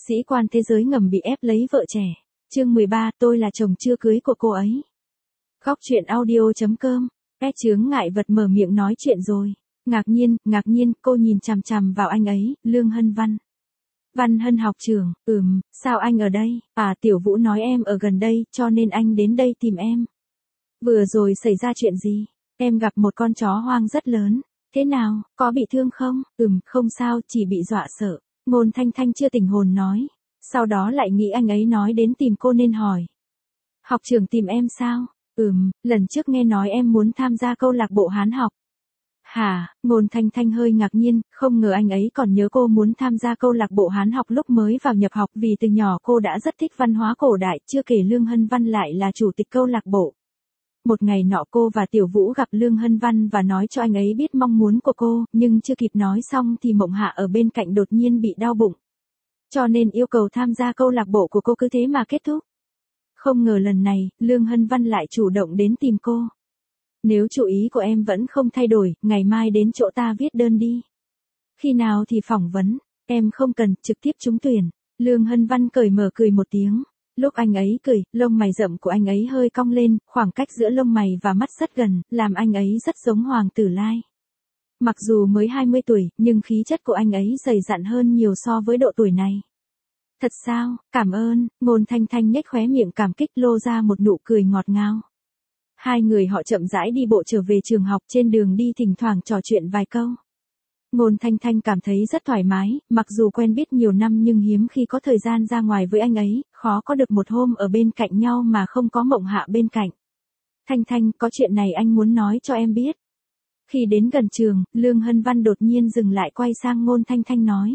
Sĩ quan thế giới ngầm bị ép lấy vợ trẻ. Chương 13, tôi là chồng chưa cưới của cô ấy. Góc truyện audio.com. Chướng ngại vật mở miệng nói chuyện rồi. Ngạc nhiên, cô nhìn chằm chằm vào anh ấy, Lương Hân Văn. Văn Hân học trưởng, sao anh ở đây? Tiểu Vũ nói em ở gần đây, cho nên anh đến đây tìm em. Vừa rồi xảy ra chuyện gì? Em gặp một con chó hoang rất lớn. Thế nào, có bị thương không? Không sao, chỉ bị dọa sợ. Ngôn Thanh Thanh chưa tỉnh hồn nói. Sau đó lại nghĩ anh ấy nói đến tìm cô nên hỏi. Học trưởng tìm em sao? Lần trước nghe nói em muốn tham gia câu lạc bộ Hán học. Hả? Ngôn Thanh Thanh hơi ngạc nhiên, không ngờ anh ấy còn nhớ cô muốn tham gia câu lạc bộ Hán học lúc mới vào nhập học vì từ nhỏ cô đã rất thích văn hóa cổ đại, chưa kể Lương Hân Văn lại là chủ tịch câu lạc bộ. Một ngày nọ cô và Tiểu Vũ gặp Lương Hân Văn và nói cho anh ấy biết mong muốn của cô, nhưng chưa kịp nói xong thì Mộng Hạ ở bên cạnh đột nhiên bị đau bụng. Cho nên yêu cầu tham gia câu lạc bộ của cô cứ thế mà kết thúc. Không ngờ lần này, Lương Hân Văn lại chủ động đến tìm cô. Nếu chủ ý của em vẫn không thay đổi, ngày mai đến chỗ ta viết đơn đi. Khi nào thì phỏng vấn, em không cần, trực tiếp trúng tuyển. Lương Hân Văn cởi mở cười một tiếng. Lúc anh ấy cười, lông mày rậm của anh ấy hơi cong lên, khoảng cách giữa lông mày và mắt rất gần, làm anh ấy rất giống Hoàng Tử Lai. Mặc dù mới 20 tuổi, nhưng khí chất của anh ấy dày dặn hơn nhiều so với độ tuổi này. Thật sao, cảm ơn, Ngôn Thanh Thanh nhếch khóe miệng cảm kích lô ra một nụ cười ngọt ngào. Hai người họ chậm rãi đi bộ trở về trường học, trên đường đi thỉnh thoảng trò chuyện vài câu. Ngôn Thanh Thanh cảm thấy rất thoải mái, mặc dù quen biết nhiều năm nhưng hiếm khi có thời gian ra ngoài với anh ấy, khó có được một hôm ở bên cạnh nhau mà không có Mộng Hạ bên cạnh. Thanh Thanh, có chuyện này anh muốn nói cho em biết. Khi đến gần trường, Lương Hân Văn đột nhiên dừng lại quay sang Ngôn Thanh Thanh nói.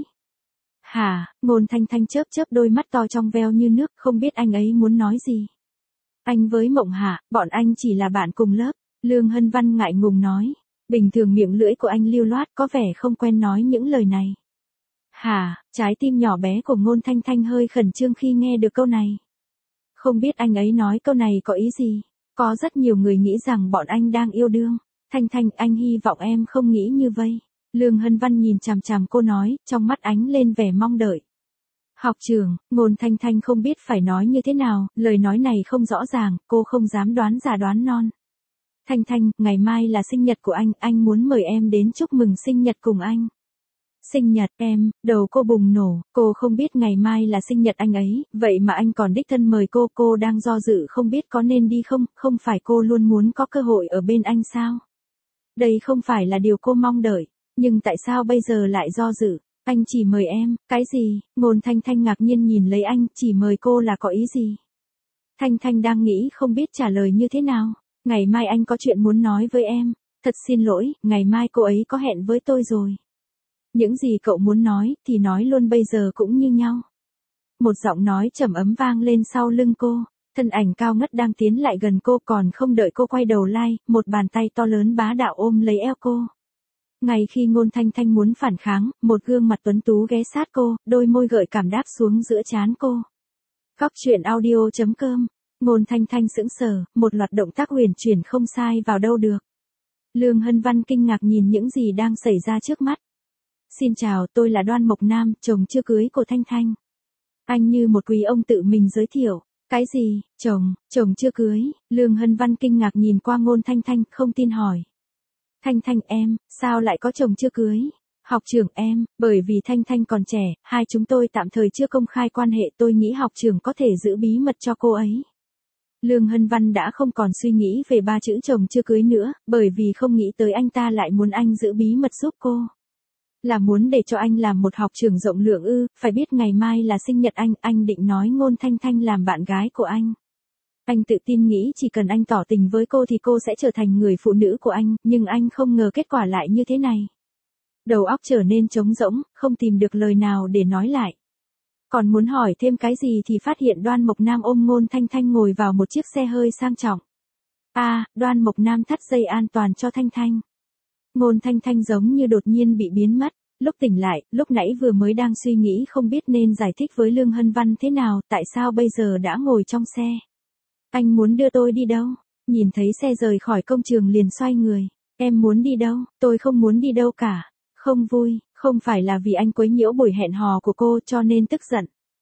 Hả? Ngôn Thanh Thanh chớp chớp đôi mắt to trong veo như nước, không biết anh ấy muốn nói gì. Anh với Mộng Hạ, bọn anh chỉ là bạn cùng lớp, Lương Hân Văn ngại ngùng nói. Bình thường miệng lưỡi của anh lưu loát, có vẻ không quen nói những lời này. Hả? Trái tim nhỏ bé của Ngôn Thanh Thanh hơi khẩn trương khi nghe được câu này. Không biết anh ấy nói câu này có ý gì. Có rất nhiều người nghĩ rằng bọn anh đang yêu đương. Thanh Thanh, anh hy vọng em không nghĩ như vậy. Lương Hân Văn nhìn chằm chằm cô nói, trong mắt ánh lên vẻ mong đợi. Học trưởng, Ngôn Thanh Thanh không biết phải nói như thế nào, lời nói này không rõ ràng, cô không dám đoán già đoán non. Thanh Thanh, ngày mai là sinh nhật của anh muốn mời em đến chúc mừng sinh nhật cùng anh. Sinh nhật em, đầu cô bùng nổ, cô không biết ngày mai là sinh nhật anh ấy, vậy mà anh còn đích thân mời cô đang do dự không biết có nên đi không phải cô luôn muốn có cơ hội ở bên anh sao? Đây không phải là điều cô mong đợi, nhưng tại sao bây giờ lại do dự? Anh chỉ mời em, cái gì? Ngôn Thanh Thanh ngạc nhiên nhìn lấy anh, chỉ mời cô là có ý gì? Thanh Thanh đang nghĩ không biết trả lời như thế nào. Ngày mai anh có chuyện muốn nói với em. Thật xin lỗi, ngày mai cô ấy có hẹn với tôi rồi. Những gì cậu muốn nói thì nói luôn bây giờ cũng như nhau. Một giọng nói trầm ấm vang lên sau lưng cô. Thân ảnh cao ngất đang tiến lại gần cô, còn không đợi cô quay đầu lại, một bàn tay to lớn bá đạo ôm lấy eo cô. Ngay khi Ngôn Thanh Thanh muốn phản kháng, một gương mặt tuấn tú ghé sát cô, đôi môi gợi cảm đáp xuống giữa trán cô. Góc truyện audio.com. Ngôn Thanh Thanh sững sờ, một loạt động tác huyền chuyển không sai vào đâu được. Lương Hân Văn kinh ngạc nhìn những gì đang xảy ra trước mắt. Xin chào, tôi là Đoan Mộc Nam, chồng chưa cưới của Thanh Thanh. Anh như một quý ông tự mình giới thiệu. Cái gì, chồng chưa cưới? Lương Hân Văn kinh ngạc nhìn qua Ngôn Thanh Thanh, không tin hỏi. Thanh Thanh em, sao lại có chồng chưa cưới? Học trưởng em, bởi vì Thanh Thanh còn trẻ, hai chúng tôi tạm thời chưa công khai quan hệ, tôi nghĩ học trưởng có thể giữ bí mật cho cô ấy. Lương Hân Văn đã không còn suy nghĩ về ba chữ chồng chưa cưới nữa, bởi vì không nghĩ tới anh ta lại muốn anh giữ bí mật giúp cô. Là muốn để cho anh làm một học trưởng rộng lượng ư? Phải biết ngày mai là sinh nhật anh định nói Ngôn Thanh Thanh làm bạn gái của anh. Anh tự tin nghĩ chỉ cần anh tỏ tình với cô thì cô sẽ trở thành người phụ nữ của anh, nhưng anh không ngờ kết quả lại như thế này. Đầu óc trở nên trống rỗng, không tìm được lời nào để nói lại. Còn muốn hỏi thêm cái gì thì phát hiện Đoan Mộc Nam ôm Ngôn Thanh Thanh ngồi vào một chiếc xe hơi sang trọng. Đoan Mộc Nam thắt dây an toàn cho Thanh Thanh. Ngôn Thanh Thanh giống như đột nhiên bị biến mất. Lúc tỉnh lại, lúc nãy vừa mới đang suy nghĩ không biết nên giải thích với Lương Hân Văn thế nào, tại sao bây giờ đã ngồi trong xe. Anh muốn đưa tôi đi đâu? Nhìn thấy xe rời khỏi công trường liền xoay người. Em muốn đi đâu? Tôi không muốn đi đâu cả. Không vui, không phải là vì anh quấy nhiễu buổi hẹn hò của cô cho nên tức giận.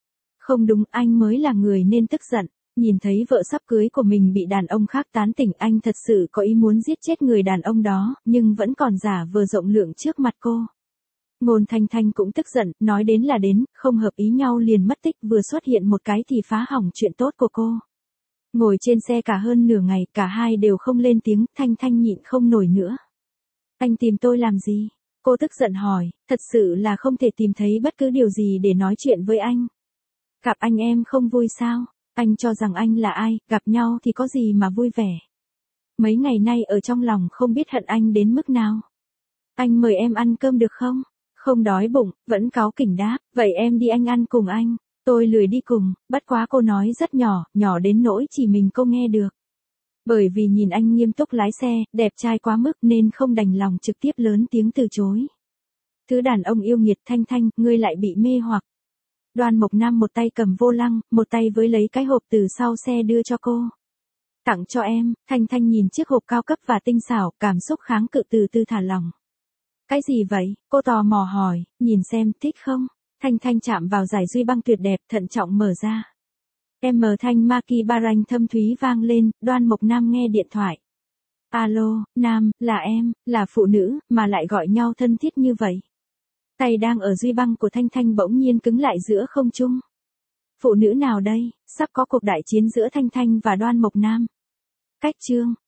Không đúng, anh mới là người nên tức giận. Nhìn thấy vợ sắp cưới của mình bị đàn ông khác tán tỉnh, anh thật sự có ý muốn giết chết người đàn ông đó, nhưng vẫn còn giả vờ rộng lượng trước mặt cô. Ngôn Thanh Thanh cũng tức giận, nói đến là đến, không hợp ý nhau liền mất tích, vừa xuất hiện một cái thì phá hỏng chuyện tốt của cô. Ngồi trên xe cả hơn nửa ngày, cả hai đều không lên tiếng, Thanh Thanh nhịn không nổi nữa. Anh tìm tôi làm gì? Cô tức giận hỏi, thật sự là không thể tìm thấy bất cứ điều gì để nói chuyện với anh. Gặp anh em không vui sao? Anh cho rằng anh là ai, gặp nhau thì có gì mà vui vẻ. Mấy ngày nay ở trong lòng không biết hận anh đến mức nào. Anh mời em ăn cơm được không? Không đói bụng, vẫn cáu kỉnh đáp, vậy em đi anh ăn cùng anh. Tôi lười đi cùng, bất quá cô nói rất nhỏ, nhỏ đến nỗi chỉ mình cô nghe được. Bởi vì nhìn anh nghiêm túc lái xe, đẹp trai quá mức nên không đành lòng trực tiếp lớn tiếng từ chối. Thứ đàn ông yêu nghiệt, Thanh Thanh, ngươi lại bị mê hoặc. Đoan Mộc Nam một tay cầm vô lăng, một tay với lấy cái hộp từ sau xe đưa cho cô. Tặng cho em. Thanh Thanh nhìn chiếc hộp cao cấp và tinh xảo, cảm xúc kháng cự từ từ thả lỏng. Cái gì vậy? Cô tò mò hỏi, nhìn xem, thích không? Thanh Thanh chạm vào dải duy băng tuyệt đẹp, thận trọng mở ra. Thanh Maki Baranh thâm thúy vang lên, Đoan Mộc Nam nghe điện thoại. Alo, Nam, là em, là phụ nữ, mà lại gọi nhau thân thiết như vậy. Tay đang ở duy băng của Thanh Thanh bỗng nhiên cứng lại giữa không trung. Phụ nữ nào đây? Sắp có cuộc đại chiến giữa Thanh Thanh và Đoan Mộc Nam. Cách chương